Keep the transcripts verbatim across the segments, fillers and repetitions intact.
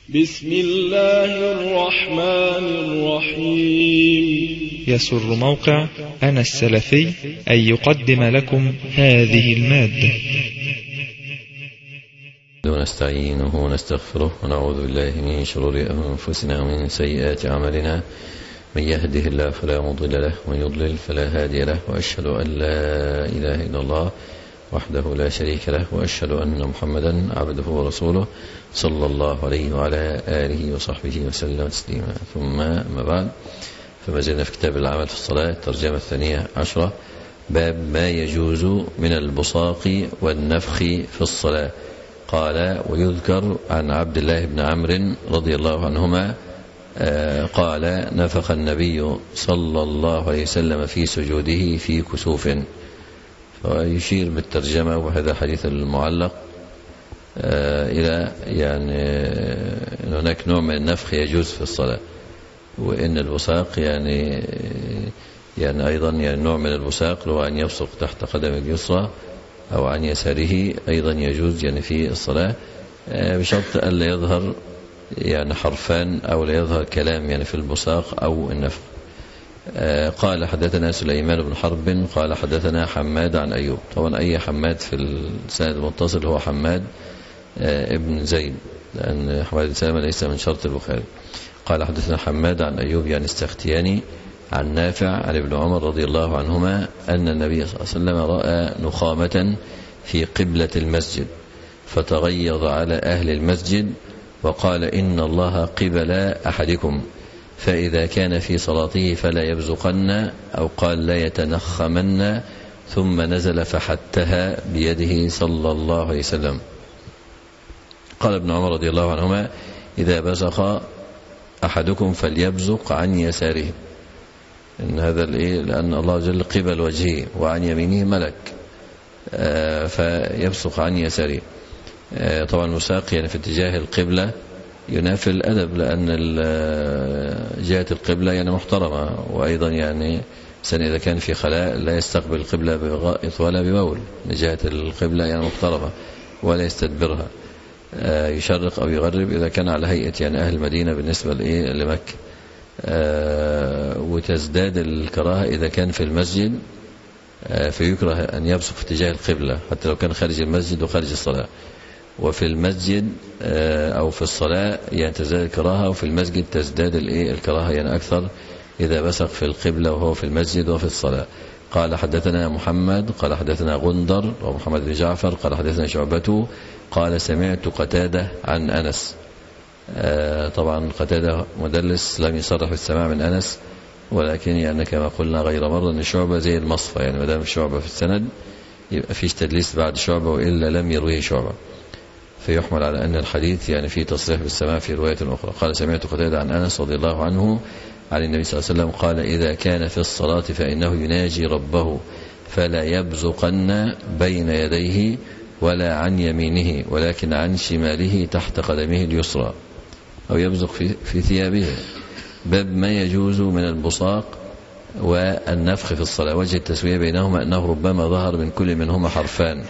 بسم الله الرحمن الرحيم. يسر موقع أنا السلفي أن يقدم لكم هذه المادة. ونستعينه ونستغفره ونعوذ بالله من شرور أنفسنا ومن سيئات أعمالنا، من يهده الله فلا مضل له ومن يضلل فلا هادي له، وأشهد أن لا إله إلا الله وحده لا شريك له، وأشهد أن محمدا عبده ورسوله صلى الله عليه وعلى آله وصحبه وسلم تسليما. ثم ما بعد، فما زلنا في كتاب العمل في الصلاة، الترجمة الثانية عشرة، باب ما يجوز من البصاق والنفخ في الصلاة. قال: ويذكر عن عبد الله بن عمرو رضي الله عنهما قال: نفخ النبي صلى الله عليه وسلم في سجوده في كسوف. ويشير بالترجمة وهذا الحديث المعلق إلى يعني أن هناك نوع من النفخ يجوز في الصلاة، وإن البصاق يعني يعني أيضا يعني نوع من البصاق هو أن يبصق تحت قدم اليسرى أو عن يساره، أيضا يجوز يعني في الصلاة، بشرط ألا يظهر يعني حرفان أو لا يظهر كلام يعني في البصاق أو النفخ. قال: حدثنا سليمان بن حرب قال: حدثنا حماد عن أيوب. طبعا أي حماد في السند المتصل هو حماد ابن زيد، لأن حماد بن سلمة ليس من شرط البخاري. قال: حدثنا حماد عن أيوب يعني السختياني عن نافع عن ابن عمر رضي الله عنهما أن النبي صلى الله عليه وسلم رأى نخامة في قبلة المسجد فتغيظ على أهل المسجد وقال: إن الله قبل أحدكم، فإذا كان في صلاته فلا يبزقن، أو قال لا يتنخمن، ثم نزل فحتها بيده صلى الله عليه وسلم. قال ابن عمر رضي الله عنهما: إذا بزق أحدكم فليبزق عن يساره، إن هذا الإيه لأن الله جل قبل وجهه وعن يمينه ملك، آه فيبصق عن يساره. آه طبعا المساق يعني في اتجاه القبلة ينافي الأدب، لأن جهة القبلة يعني محترمة، وأيضا يعني سن إذا كان في خلاء لا يستقبل القبلة بغائط ولا ببول، جهة القبلة يعني محترمة ولا يستدبرها، يشرق أو يغرب إذا كان على هيئة يعني أهل المدينة بالنسبة لمكة. وتزداد الكراهة إذا كان في المسجد، فيكره أن يبصق في اتجاه القبلة حتى لو كان خارج المسجد وخارج الصلاة، وفي المسجد أو في الصلاة يعني تزداد الكراهة، وفي المسجد تزداد الكراهة يعني أكثر إذا بصق في القبلة وهو في المسجد وفي الصلاة. قال: حدثنا محمد قال: حدثنا غندر ومحمد بن جعفر قال: حدثنا شعبة قال: سمعت قتادة عن أنس. طبعا قتادة مدلس لم يصرح بالسماع من أنس، ولكن يعني كما قلنا غير مرة أن شعبة زي المصفى، يعني ما دام شعبة في السند يبقى فيش تدليس بعد شعبة، وإلا لم يرويه شعبة، فيحمل على أن الحديث يعني فيه تصريح بالسماع في رواية أخرى. قال: سمعت قتادة عن أنس رضي الله عنه عن النبي صلى الله عليه وسلم قال: إذا كان في الصلاة فإنه يناجي ربه فلا يبزقن بين يديه ولا عن يمينه، ولكن عن شماله تحت قدمه اليسرى، أو يبزق في, في ثيابه. باب ما يجوز من البصاق والنفخ في الصلاة. وجه التسوية بينهما أنه ربما ظهر من كل منهما حرفان،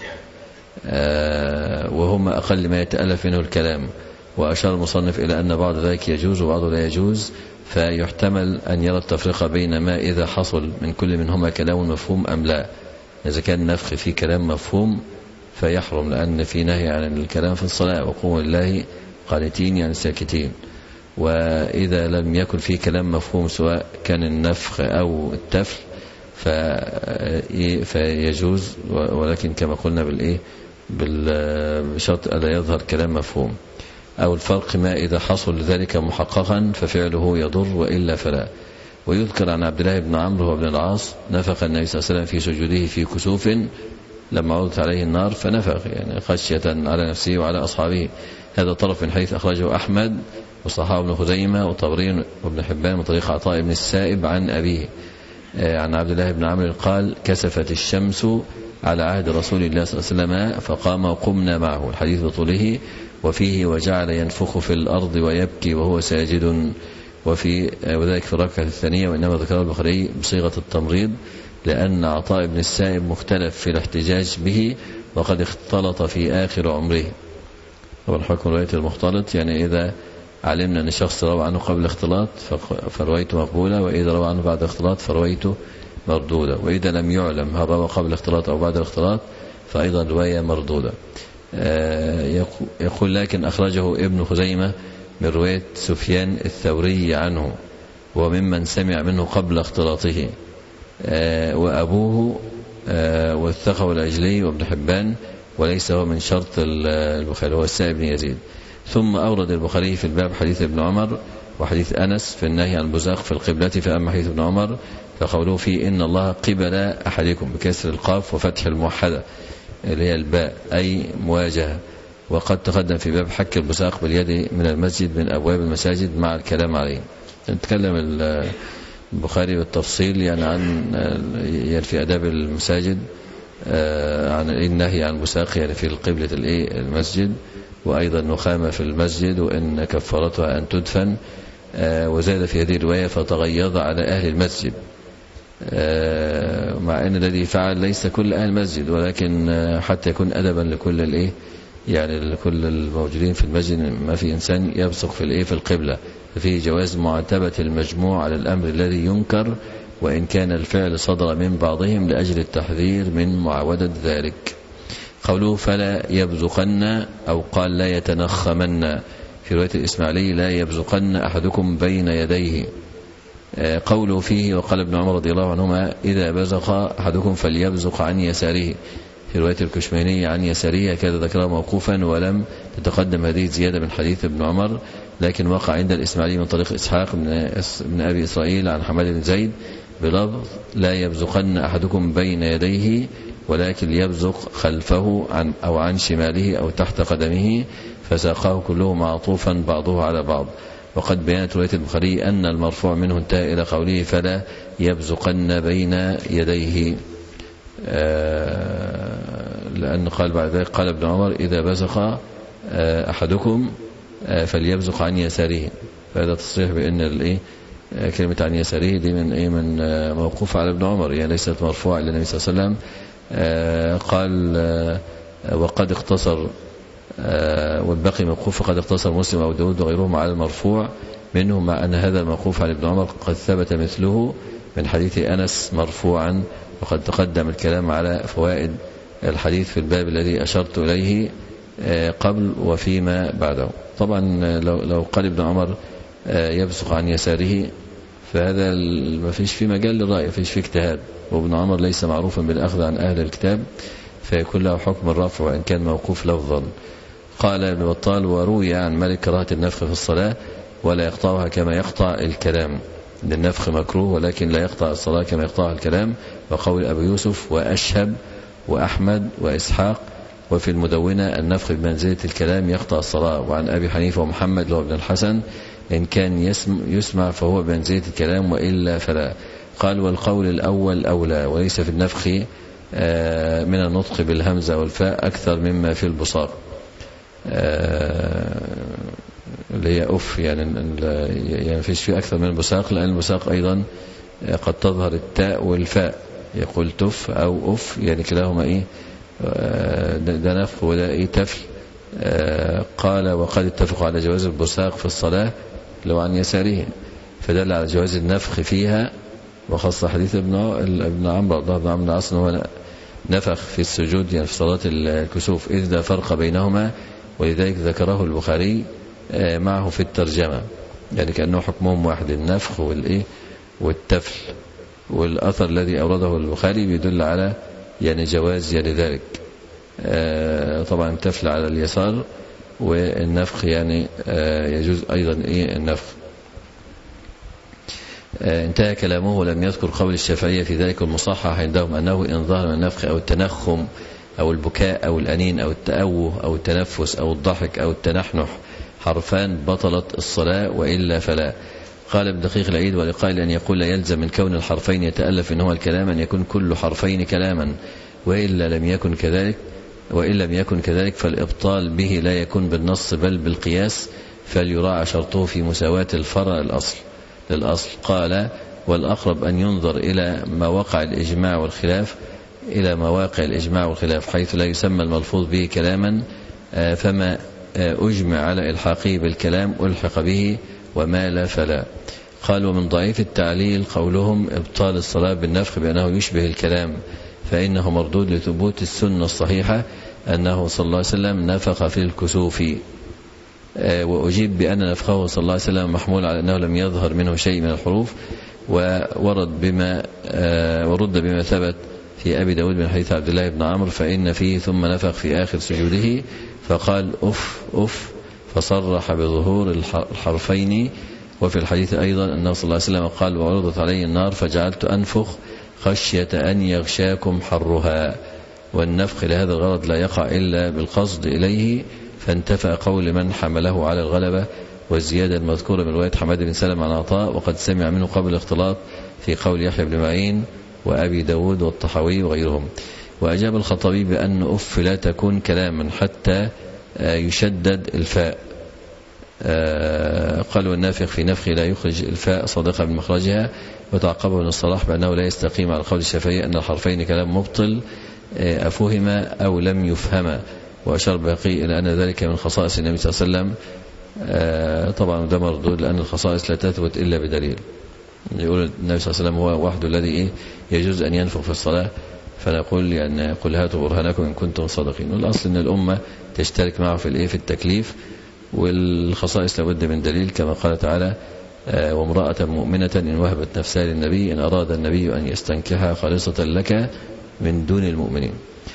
آه وهما أقل ما يتألف منه الكلام. وأشار المصنف إلى أن بعض ذلك يجوز وبعضه لا يجوز، فيحتمل أن يرى التفرقة بين ما إذا حصل من كل منهما كلام مفهوم أم لا. إذا كان النفخ فيه كلام مفهوم فيحرم، لأن في نهي عن الكلام في الصلاة، وقوموا لله قانتين يعني ساكتين. وإذا لم يكن فيه كلام مفهوم سواء كان النفخ أو التفل فيجوز، ولكن كما قلنا بالإيه بشرط ألا يظهر كلام مفهوم. أو الفرق ما إذا حصل ذلك محققا ففعله يضر، وإلا فلا. ويذكر عن عبد الله بن عمرو وابن العاص: نفخ النبي صلى الله عليه وسلم في سجوده في كسوف لما عرضت عليه النار فنفخ، يعني خشية على نفسه وعلى أصحابه. هذا طرف من حيث أخرجه أحمد وصححه ابن خزيمة وطبري وابن حبان من طريق عطاء بن السائب عن أبيه عن عبد الله بن عمرو قال: كسفت الشمس على عهد رسول الله صلى الله عليه وسلم فقام وقمنا معه. الحديث بطوله. وفيه: وجعل ينفخ في الأرض ويبكي وهو ساجد. وفي وذلك في الركعة الثانية، وإنما ذكره البخاري بصيغة التمريض، لأن عطاء بن السائب مختلف في الاحتجاج به وقد اختلط في آخر عمره. والحكم رواية المختلط يعني إذا علمنا أن الشخص روى عنه قبل الاختلاط فروايته مقبولة، وإذا روى عنه بعد الاختلاط فروايته مردودة، وإذا لم يعلم هل روى قبل الاختلاط أو بعد الاختلاط فأيضا رواية مردودة. يقول لكن أخرجه ابن خزيمة من رواية سفيان الثوري عنه وممن سمع منه قبل اختلاطه، وأبوه والثقة العجلي وابن حبان، وليس هو من شرط البخاري، هو السائب بن يزيد. ثم أورد البخاري في الباب حديث ابن عمر وحديث أنس في النهي عن البزاق في القبلة. فأما حديث ابن عمر فقوله فيه إن الله قبل أحدكم بكسر القاف وفتح الموحدة اللي هي الباء أي مواجهة، وقد تقدم في باب حك البزاق باليد من المسجد من أبواب المساجد مع الكلام عليه. نتكلم البخاري بالتفصيل يعني عن يعني في أداب المساجد عن النهي عن البزاق يعني في القبلة المسجد، وأيضا نخامة في المسجد وإن كفارتها أن تدفن، وزاد في هذه الرواية فتغيظ على أهل المسجد، مع أن الذي فعل ليس كل أهل المسجد، ولكن حتى يكون أدبا لكل الإيه يعني لكل الموجودين في المسجد، ما في إنسان يبصق في الإيه في القبلة، ففيه جواز معاتبة المجموع على الأمر الذي ينكر وإن كان الفعل صدر من بعضهم لأجل التحذير من معاودة ذلك. قوله فلا يبزقن أو قال لا يتنخمن في رواية الإسماعيلي لا يبزقن أحدكم بين يديه. قوله فيه وقال ابن عمر رضي الله عنهما إذا بزق أحدكم فليبزق عن يساره في رواية الكشميني عن يساره، كذا ذكره موقوفا ولم تتقدم هذه الزيادة من حديث ابن عمر، لكن وقع عند الإسماعيلي من طريق إسحاق بن أبي إسرائيل عن حماد بن زيد بلفظ لا يبزقن أحدكم بين يديه ولكن يبزق خلفه عن أو عن شماله أو تحت قدمه، فساقاه كله معطوفا بعضه على بعض. وقد بيانت رواية البخاري أن المرفوع منه انتهى إلى قوله فلا يبزقن بين يديه، لأن قال بعد ذلك قال ابن عمر إذا بزق أحدكم فليبزق عن يساره، فهذا تصريح بأن الإيه كلمة عن يساره دي من إيه من موقوف على ابن عمر، يعني ليست مرفوعة إلى النبي صلى الله عليه وسلم. قال وقد اقتصر والباقي موقوف قد اقتصر مسلم أو داود وغيرهم على المرفوع منه، مع أن هذا الموقوف على ابن عمر قد ثبت مثله من حديث أنس مرفوعا، وقد تقدم الكلام على فوائد الحديث في الباب الذي أشرت إليه قبل وفيما بعده. طبعا لو, لو قال ابن عمر يبصق عن يساره فهذا ما فيش فيه مجال للرأي، ما فيش فيه اجتهاد، وابن عمر ليس معروفا بالأخذ عن أهل الكتاب فيكون له حكم الرفع وإن كان موقوف لفظا. قال ابن بطال وروي عن مالك كراهة النفخ في الصلاة ولا يقطعها كما يقطع الكلام، النفخ مكروه ولكن لا يقطع الصلاة كما يقطع الكلام، وقول أبو يوسف وأشهب وأحمد وإسحاق، وفي المدونة النفخ بمنزلة الكلام يقطع الصلاة. وعن أبي حنيفة ومحمد وابن الحسن إن كان يسمع, يسمع فهو بمنزلة الكلام وإلا فلا. قال والقول الأول أولى، وليس في النفخ من النطق بالهمزة والفاء أكثر مما في البصاق اللي هي أف، يعني يعني فيش فيه أكثر من البصاق، لأن البصاق أيضا قد تظهر التاء والفاء، يقول تف أو أف يعني كلاهما إيه ده نفخ وده إيه تفل. قال وقد اتفقوا على جواز البصاق في الصلاة لو عن يساره، فدل على جواز النفخ فيها، وخاصة حديث ابن ابن عمرو رضي الله عنه أصلا هو نفخ في السجود يعني في صلاة الكسوف إذ لا فرق بينهما، ولذلك ذكره البخاري معه في الترجمة، يعني كأنه حكمهم واحد النفخ والإيه والتفل. والأثر الذي أورده البخاري بيدل على يعني جواز يعني ذلك، طبعا التفل على اليسار والنفخ يعني يجوز أيضا إيه النفخ. انتهى كلامه ولم يذكر قول الشافعية في ذلك المصحح عندهم أنه إن ظهر من النفخ أو التنخم أو البكاء أو الأنين أو التأوه أو التنفس أو الضحك أو التنحنح حرفان بطلت الصلاة وإلا فلا. قال ابن دقيق العيد ولقائل أن يقول لا يلزم من كون الحرفين يتألف إن هو الكلام أن يكون كل حرفين كلاما، وإلا لم يكن كذلك وإن لم يكن كذلك فالإبطال به لا يكون بالنص بل بالقياس، فليراعى شرطه في مساواة الفرع الأصل للأصل. قال والأقرب أن ينظر إلى مواقع الإجماع والخلاف إلى مواقع الإجماع والخلاف حيث لا يسمى الملفوظ به كلاما، فما أجمع على إلحاقه بالكلام ألحق به وما لا فلا. قالوا من ضعيف التعليل قولهم ابطال الصلاة بالنفخ بأنه يشبه الكلام، فإنه مردود لثبوت السنة الصحيحة أنه صلى الله عليه وسلم نفخ في الكسوف. وأجيب بأن نفخه صلى الله عليه وسلم محمول على أنه لم يظهر منه شيء من الحروف، وورد بما ورد بما ثبت في أبي داود من حديث عبد الله بن عمرو فإن فيه ثم نفخ في آخر سجوده فقال أف أف فصرح بظهور الحرفين. وفي الحديث أيضا أنه صلى الله عليه وسلم قال وعرضت علي النار فجعلت أنفخ خشية أن يغشاكم حرها. والنفخ لهذا الغرض لا يقع إلا بالقصد إليه، فانتفى قول من حمله على الغلبة والزيادة المذكورة من رواية حماد بن سلم عن عطاء، وقد سمع منه قبل الاختلاط في قول يحيى بن معين وأبي داود والطحاوي وغيرهم. وأجاب الخطابي بأن أف لا تكون كلاما حتى يشدد الفاء. قال والنافخ في نفخه لا يخرج الفاء صادقة من مخرجها. وتعقبه من الصلاح بأنه لا يستقيم على قول الشافعي أن الحرفين كلام مبطل أفهما أو لم يفهما. وأشار باقي إلى أن ذلك من خصائص النبي صلى الله عليه وسلم. طبعا ده مردود لأن الخصائص لا تثبت إلا بدليل. يقول النبي صلى الله عليه وسلم هو وحده الذي يجوز أن ينفخ في الصلاة، فنقول يعني قل هاتوا برهانكم إن كنتم صادقين. والأصل أن الأمة تشترك معه في الإيه في التكليف، والخصائص لابد من دليل كما قال تعالى وامرأة مؤمنة إن وهبت نفسها للنبي إن أراد النبي أن يستنكحها خالصة لك من دون المؤمنين.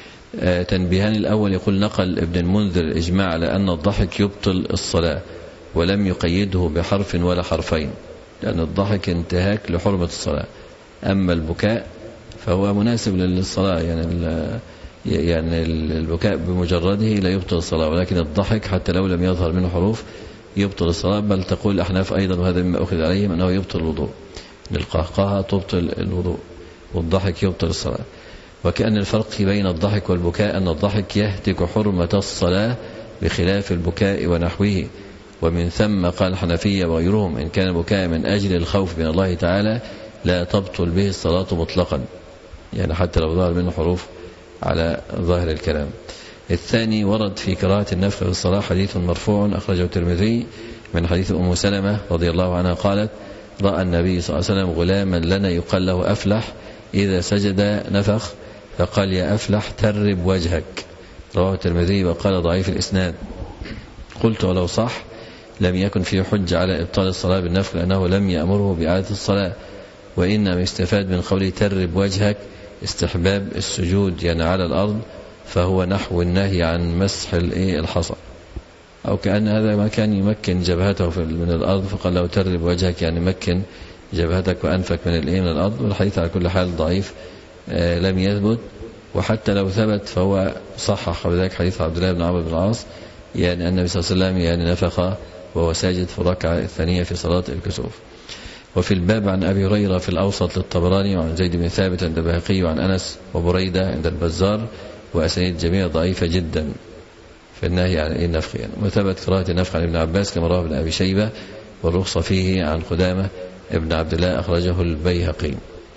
تنبيهان الأول يقول نقل ابن المنذر الإجماع على أن الضحك يبطل الصلاة ولم يقيده بحرف ولا حرفين، لأن الضحك انتهاك لحرمة الصلاة. أما البكاء فهو مناسب للصلاة، يعني يعني البكاء بمجرده لا يبطل الصلاة، ولكن الضحك حتى لو لم يظهر منه حروف يبطل الصلاة. بل تقول الأحناف أيضا وهذا مما أخذ عليهم أنه يبطل الوضوء، القهقهة تبطل الوضوء والضحك يبطل الصلاة. وكأن الفرق بين الضحك والبكاء أن الضحك يهتك حرمة الصلاة بخلاف البكاء ونحوه. ومن ثم قال الحنفية وغيرهم إن كان البكاء من أجل الخوف من الله تعالى لا تبطل به الصلاة مطلقا، يعني حتى لو ظهر منه حروف على ظاهر الكلام. الثاني ورد في كراهة النفخ في الصلاة حديث مرفوع أخرجه الترمذي من حديث أم سلمة رضي الله عنها قالت رأى النبي صلى الله عليه وسلم غلاما لنا يقال له أفلح إذا سجد نفخ فقال يا أفلح ترب وجهك. رواه الترمذي وقال ضعيف الإسناد. قلت ولو صح لم يكن فيه حجة على إبطال الصلاة بالنفخ لأنه لم يأمره بإعادة الصلاة. وإنما يستفاد من قوله ترب وجهك استحباب السجود يعني على الأرض، فهو نحو النهي عن مسح الحصى، أو كأن هذا ما كان يمكن جبهته من الأرض فقال له ترب وجهك يعني مكن جبهتك وأنفك من من الأرض. والحديث على كل حال ضعيف لم يثبت، وحتى لو ثبت فهو صحح بذلك حديث عبد الله بن عمرو بن العاص يعني النبي صلى الله عليه وسلم يعني نفخ وهو ساجد في الركعة الثانية في صلاة الكسوف. وفي الباب عن أبي هريرة في الأوسط للطبراني وعن زيد بن ثابت عند البيهقي وعن أنس وبريدة عند البزار، وأسانيد جميع ضعيفة جدا في النهي عن النفخ يعني. وثبت كراهة النفخ عن ابن عباس كما رواه ابن أبي شيبة، والرخصة فيه عن قدامة ابن عبد الله أخرجه البيهقي.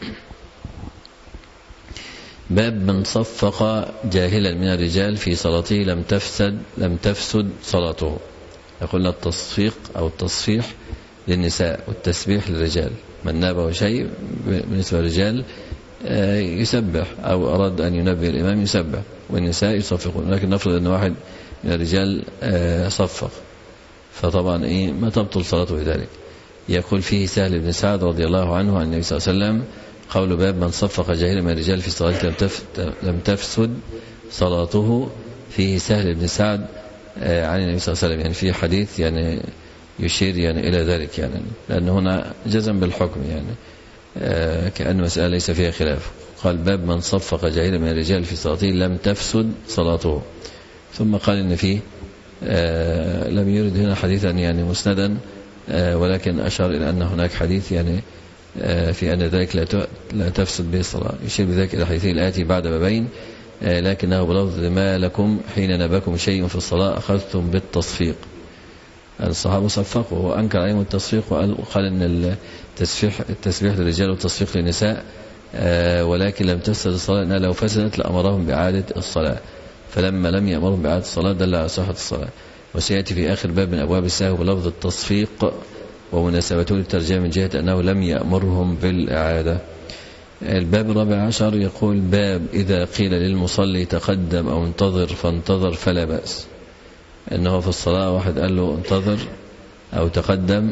باب من صفق جاهلا من الرجال في صلاته لم تفسد لم تفسد صلاته. يقولنا التصفيق أو التصفيح للنساء والتسبيح للرجال. من نابه شيء بالنسبة للرجال يسبح أو أراد أن ينبه الإمام يسبح، والنساء يصفقون. لكن نفرض أن واحد من الرجال صفق فطبعا إيه ما تبطل صلاته بذلك. يقول فيه سهل بن سعد رضي الله عنه عن النبي صلى الله عليه وسلم قول باب من صفق جاهلا من الرجال في صلاته لم تفسد صلاته. فيه سهل بن سعد عن النبي صلى الله عليه وسلم، يعني في حديث يعني يشير يعني إلى ذلك، يعني لأن هنا جزم بالحكم يعني آه كأن مسألة ليس فيها خلاف. قال باب من صفق جاهلا من الرجال في صلاته لم تفسد صلاته. ثم قال إن فيه آه لم يرد هنا حديثا يعني مسندا آه ولكن أشار إلى أن هناك حديث يعني آه في أن ذلك لا لا تفسد به الصلاة. يشير بذلك إلى حديث الآتي بعد بابين آه لكنه بلفظ ما لكم حين نباكم شيء في الصلاة أخذتم بالتصفيق. الصحابة صفقوا وأنكر عليهم التصفيق وقال أن التسبيح التسبيح للرجال والتصفيق للنساء آه ولكن لم تفسد الصلاة، أنها لو فسدت لأمرهم بإعادة الصلاة، فلما لم يأمرهم بإعادة الصلاة دل على صحة الصلاة. وسيأتي في آخر باب من أبواب السهو بلفظ التصفيق ومناسبته للترجمة من جهة أنه لم يأمرهم بالإعادة. الباب الرابع عشر يقول: باب إذا قيل للمصلي تقدم أو انتظر فانتظر فلا بأس. أنه في الصلاة واحد قال له انتظر أو تقدم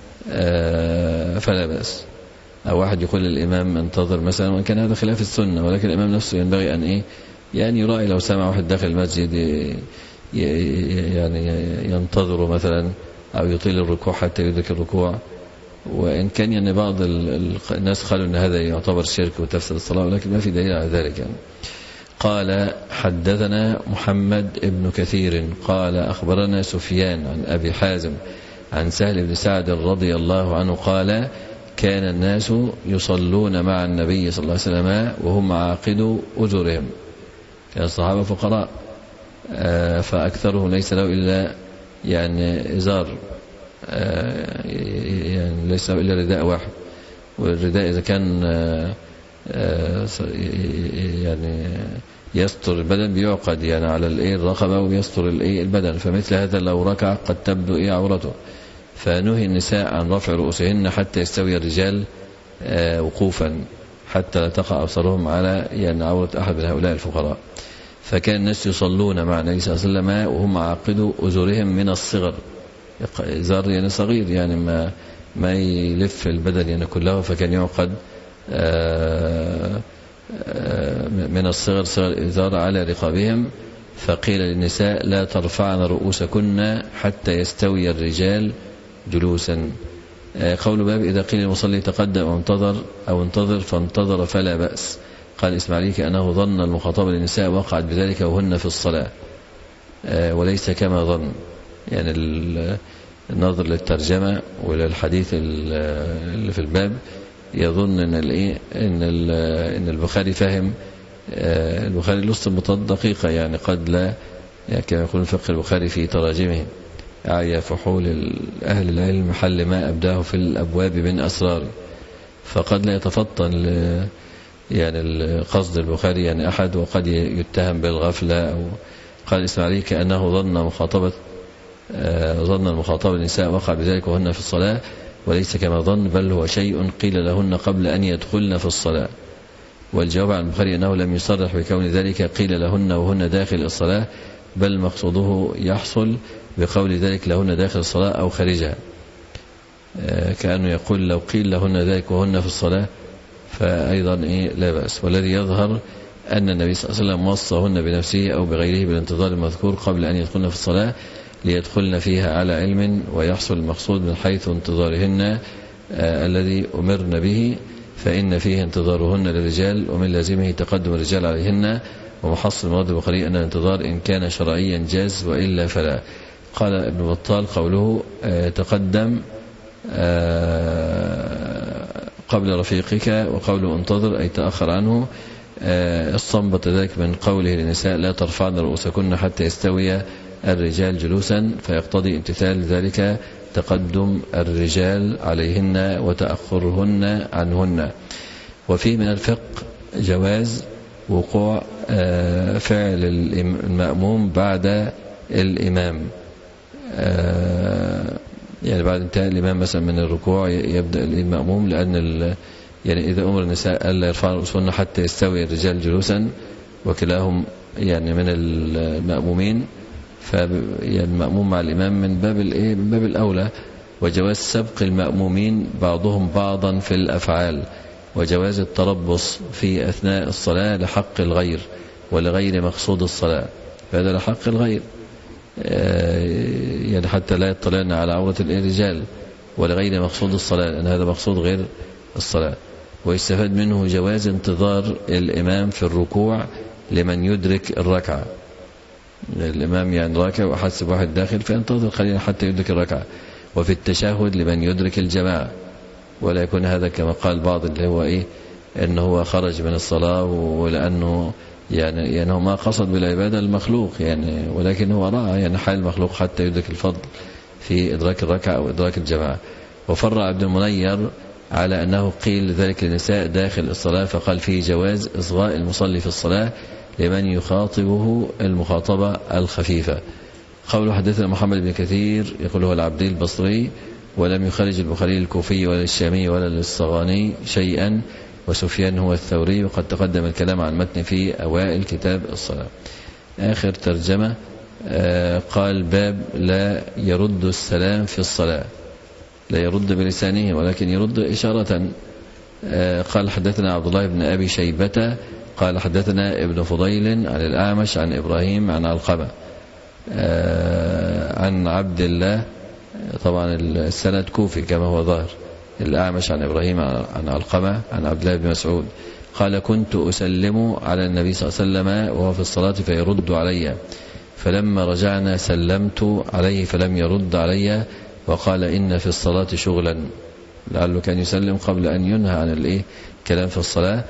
فلا بأس، أو واحد يقول للإمام انتظر مثلا، وإن كان هذا خلاف السنة، ولكن الإمام نفسه ينبغي أن إيه يعني يراعي لو سمع واحد داخل المسجد يعني ينتظر مثلا أو يطيل الركوع حتى يدرك الركوع. وإن كان يعني بعض الناس قالوا أن هذا يعتبر شرك وتفسد الصلاة، ولكن ما في دليل على ذلك يعني. قال: حدثنا محمد ابن كثير قال أخبرنا سفيان عن أبي حازم عن سهل بن سعد رضي الله عنه قال: كان الناس يصلون مع النبي صلى الله عليه وسلم وهم عاقدو أجرهم. كان الصحابة فقراء، فأكثرهم ليس له إلا يعني إزار، يعني ليس له إلا رداء واحد، والرداء إذا كان يعني يستر البدن بيعقد يعني على الرقبة ويستر البدن، فمثل هذا لو ركع قد تبدو إيه عورته، فنهي النساء عن رفع رؤوسهن حتى يستوي الرجال وقوفا حتى لا تقع أبصارهم على يعني عورة أحد من هؤلاء الفقراء. فكان الناس يصلون مع النبي صلى الله عليه وسلم وهم عاقدوا أزورهم من الصغر، إزار يعني صغير يعني ما ما يلف البدن يعني كله، فكان يعقد من الصغر صغر إزار على رقابهم. فقيل للنساء: لا ترفعن رؤوسكن حتى يستوي الرجال جلوسا. قول باب إذا قيل المصلي تقدم أو انتظر أو انتظر فانتظر فلا بأس. قال إسماعيل كأنه ظن المخاطبة للنساء وقعت بذلك وهن في الصلاة، وليس كما ظن. يعني النظر للترجمة وللحديث اللي في الباب يظن ان الايه ان ان البخاري فهم البخاري له استنباطات دقيقة، يعني قد لا يعني كما يقول فقه البخاري في تراجمه: أعيا فحول أهل العلم محل ما أبداه في الأبواب من أسرار. فقد لا يتفطن يعني القصد البخاري يعني أحد، وقد يتهم بالغفلة. أو قال إسماعيل كأنه ظن مخاطبة ظن المخاطبة النساء وقع بذلك وهن في الصلاة، وليس كما ظن، بل هو شيء قيل لهن قبل أن يدخلن في الصلاة. والجواب عن البخاري أنه لم يصرح بكون ذلك قيل لهن وهن داخل الصلاة، بل مقصوده يحصل بقول ذلك لهن داخل الصلاة أو خارجها، كأنه يقول لو قيل لهن ذلك وهن في الصلاة فأيضا إيه لا بأس. والذي يظهر أن النبي صلى الله عليه وسلم وصاهن بنفسه أو بغيره بالانتظار المذكور قبل أن يدخلن في الصلاة ليدخلن فيها على علم، ويحصل المقصود من حيث انتظارهن آه الذي أمرن به، فإن فيه انتظارهن للرجال ومن لازمه تقدم الرجال عليهن. ومحصل مراد البخاري أن الانتظار إن كان شرعيا جاز وإلا فلا. قال ابن بطال قوله آه تقدم آه قبل رفيقك، وقوله انتظر أي تأخر عنه، آه استنبط ذلك من قوله للنساء: لا ترفعن رؤوسكن حتى يستوي الرجال جلوسا، فيقتضي امتثال ذلك تقدم الرجال عليهن وتأخرهن عنهن. وفيه من الفقه جواز وقوع فعل المأموم بعد الإمام، يعني بعد انتهاء الإمام مثلا من الركوع يبدأ المأموم، لأن يعني إذا أمر النساء ألا يرفعن رؤوسهن حتى يستوي الرجال جلوسا وكلاهم يعني من المأمومين، فالمأموم مع الإمام من باب الإيه من باب الأولى. وجواز سبق المأمومين بعضهم بعضا في الأفعال، وجواز التربص في أثناء الصلاة لحق الغير ولغير مقصود الصلاة، فهذا لحق الغير يعني حتى لا يطلعن على عورة الرجال، ولغير مقصود الصلاة لأن هذا مقصود غير الصلاة. ويستفاد منه جواز انتظار الإمام في الركوع لمن يدرك الركعة. الإمام يعني راكع وحسب واحد داخل فينتظر قليلا حتى يدرك الركعة. وفي التشهد لمن يدرك الجماعة، ولا يكون هذا كما قال بعض اللي هو إيه أنه هو خرج من الصلاة ولأنه يعني يعني هو ما قصد بالعبادة المخلوق يعني، ولكن هو رأى يعني حال المخلوق حتى يدرك الفضل في إدراك الركعة أو إدراك الجماعة. وفرع ابن المنير على أنه قيل ذلك للنساء داخل الصلاة، فقال فيه جواز إصغاء المصلي في الصلاة لمن يخاطبه المخاطبة الخفيفة. قوله حدثنا محمد بن كثير يقول هو العبدي البصري، ولم يخرج البخاري الكوفي ولا الشامي ولا الصغاني شيئا، وسفيان هو الثوري، وقد تقدم الكلام عن متن في أوائل كتاب الصلاة. آخر ترجمة قال باب لا يرد السلام في الصلاة، لا يرد بلسانه ولكن يرد إشارة. قال حدثنا عبد الله بن أبي شيبة قال حدثنا ابن فضيل عن الأعمش عن إبراهيم عن علقمة عن عبد الله، طبعا السند كوفي كما هو ظاهر، الأعمش عن إبراهيم عن علقمة عن عبد الله بن مسعود قال كنت أسلم على النبي صلى الله عليه وسلم وهو في الصلاة فيرد علي، فلما رجعنا سلمت عليه فلم يرد علي، وقال إن في الصلاة شغلا، لعله كان يسلم قبل أن ينهى عن الإيه كلام في الصلاة،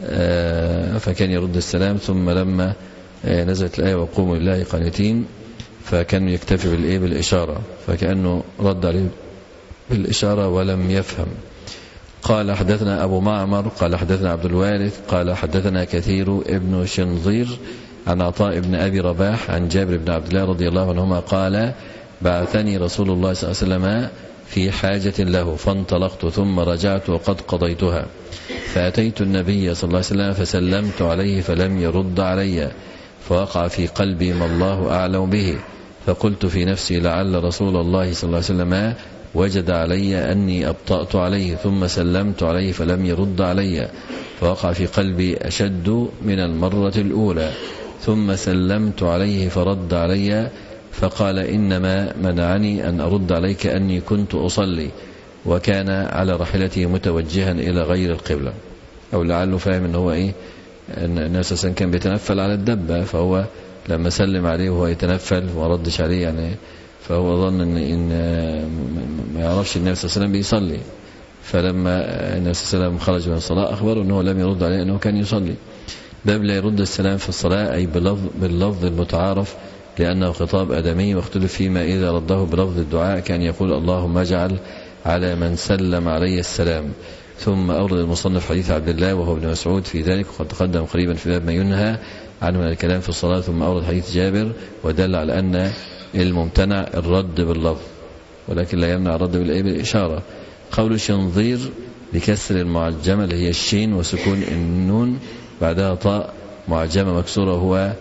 فكان يرد السلام. ثم لما نزلت الآية وقوموا لله قانتين فكان يكتفي بالإيه بالإشارة، فكأنه رد عليه بالإشارة ولم يفهم. قال حدثنا أبو معمر قال حدثنا عبد الوارث قال حدثنا كثير ابن شنظير عن عطاء بن أبي رباح عن جابر بن عبد الله رضي الله عنهما قال بعثني رسول الله صلى الله عليه وسلم في حاجة له فانطلقت ثم رجعت وقد قضيتها، فأتيت النبي صلى الله عليه وسلم فسلمت عليه فلم يرد علي، فوقع في قلبي ما الله أعلم به، فقلت في نفسي لعل رسول الله صلى الله عليه وسلم وجد علي أني أبطأت عليه، ثم سلمت عليه فلم يرد علي، فوقع في قلبي أشد من المرة الأولى، ثم سلمت عليه فرد علي، فقال إنما منعني أن أرد عليك أني كنت أصلي، وكان على رحلته متوجها إلى غير القبلة. أو لعله فاهم أنه هو إيه، أن النبي صلى الله عليه وسلم كان بيتنفل على الدبة، فهو لما سلم عليه وهو يتنفل وردش عليه يعني، فهو ظن إن, إن ما يعرفش النبي صلى الله عليه وسلم بيصلي، فلما النبي صلى الله عليه وسلم خرج من الصلاة أخبره أنه لم يرد عليه أنه كان يصلي. باب لا يرد السلام في الصلاة أي باللفظ, باللفظ المتعارف، لأنه خطاب آدمي، واختلف فيما إذا رده بلفظ الدعاء كان يقول اللهم اجعل على من سلم علي السلام. ثم أورد المصنف حديث عبد الله وهو ابن مسعود في ذلك، وقد تقدم قريبا في باب ما ينهى عنه من الكلام في الصلاة. ثم أورد حديث جابر ودل على أن الممتنع الرد باللفظ، ولكن لا يمنع الرد بالإشارة. قول شنظير بكسر المعجمة اللي هي الشين وسكون النون بعدها طاء معجمة مكسورة، هو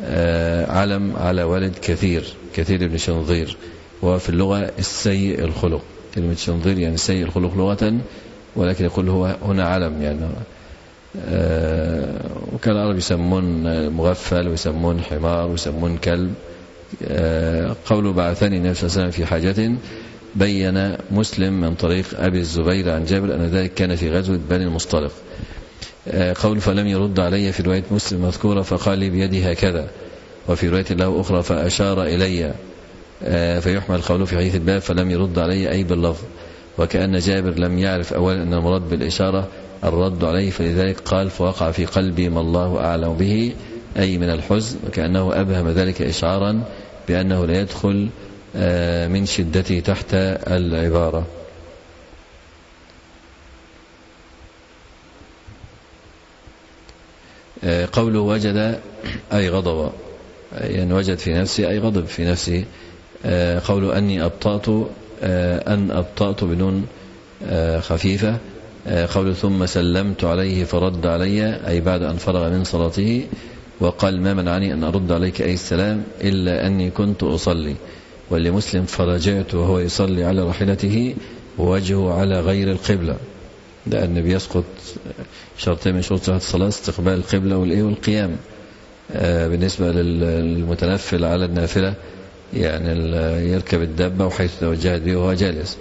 علم على ولد كثير كثير ابن شنظير، وفي اللغة السيء الخلق. كلمة شنظير يعني سيء الخلق لغة، ولكن يقول هو هنا علم يعني. وكان العرب يسمون مغفل ويسمون حمار ويسمون كلب. قوله بعثني النبي صلى الله عليه وسلم في حاجة، بين مسلم من طريق أبي الزبير عن جابر أن ذلك كان في غزوة بني المصطلق. قول فلم يرد علي في رواية مسلم مذكورة فقال لي بيدي هكذا، وفي رواية له أخرى فأشار إلي، فيحمل قوله في حديث الباب فلم يرد علي أي باللفظ، وكأن جابر لم يعرف أولا أن المراد بالإشارة الرد عليه، فلذلك قال فوقع في قلبي ما الله أعلم به أي من الحزن، وكأنه أبهم ذلك إشعارا بأنه لا يدخل من شدته تحت العبارة. قوله وجد أي غضب، يعني وجد في نفسه أي غضب في نفسه. قوله أني أبطأت، أن أبطأت بدون خفيفة. قوله ثم سلمت عليه فرد علي أي بعد أن فرغ من صلاته، وقال ما منعني أن أرد عليك أي السلام إلا أني كنت أصلي. ولمسلم فرجعت وهو يصلي على راحلته ووجهه على غير القبلة، لأن بيسقط شرطين من شروط صحة الصلاة، استقبال القبلة والقيام. بالنسبة للمتنفل على النافلة يعني يركب الدابة وحيث توجهت به وهو جالس،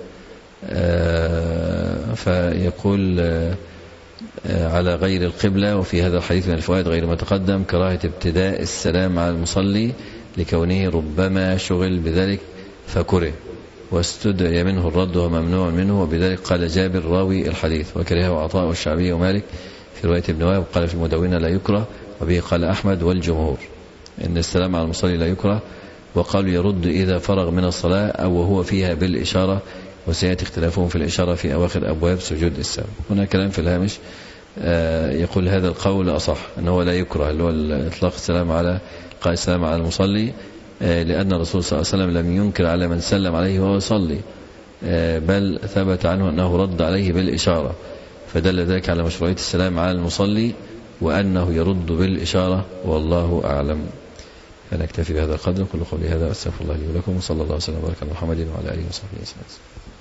فيقول على غير القبلة. وفي هذا الحديث من الفوائد غير ما تقدم كراهة ابتداء السلام على المصلي لكونه ربما شغل بذلك فكره، واستدعي منه الرد وممنوع منه، وبذلك قال جابر راوي الحديث، وكرهه عطاء والشعبي ومالك في رواية ابن وهب، قال في المدونة لا يكره، وبه قال أحمد والجمهور إن السلام على المصلي لا يكره. وقالوا يرد إذا فرغ من الصلاة أو وهو فيها بالإشارة، وسيأتي اختلافهم في الإشارة في أواخر أبواب سجود السهو. هنا كلام في الهامش يقول هذا القول أصح أنه لا يكره، اللي هو إطلاق السلام على قال السلام على المصلي لأن الرسول صلى الله عليه وسلم لم ينكر على من سلم عليه وهو يصلي، بل ثبت عنه أنه رد عليه بالإشارة، فدل ذلك على مشروعية السلام على المصلي وأنه يرد بالإشارة، والله أعلم. فنكتفي بهذا القدر. كل قولي هذا أستغفر الله لي ولكم، وصلى الله وسلم وبارك على محمد وعلى آله وصحبه وسلم.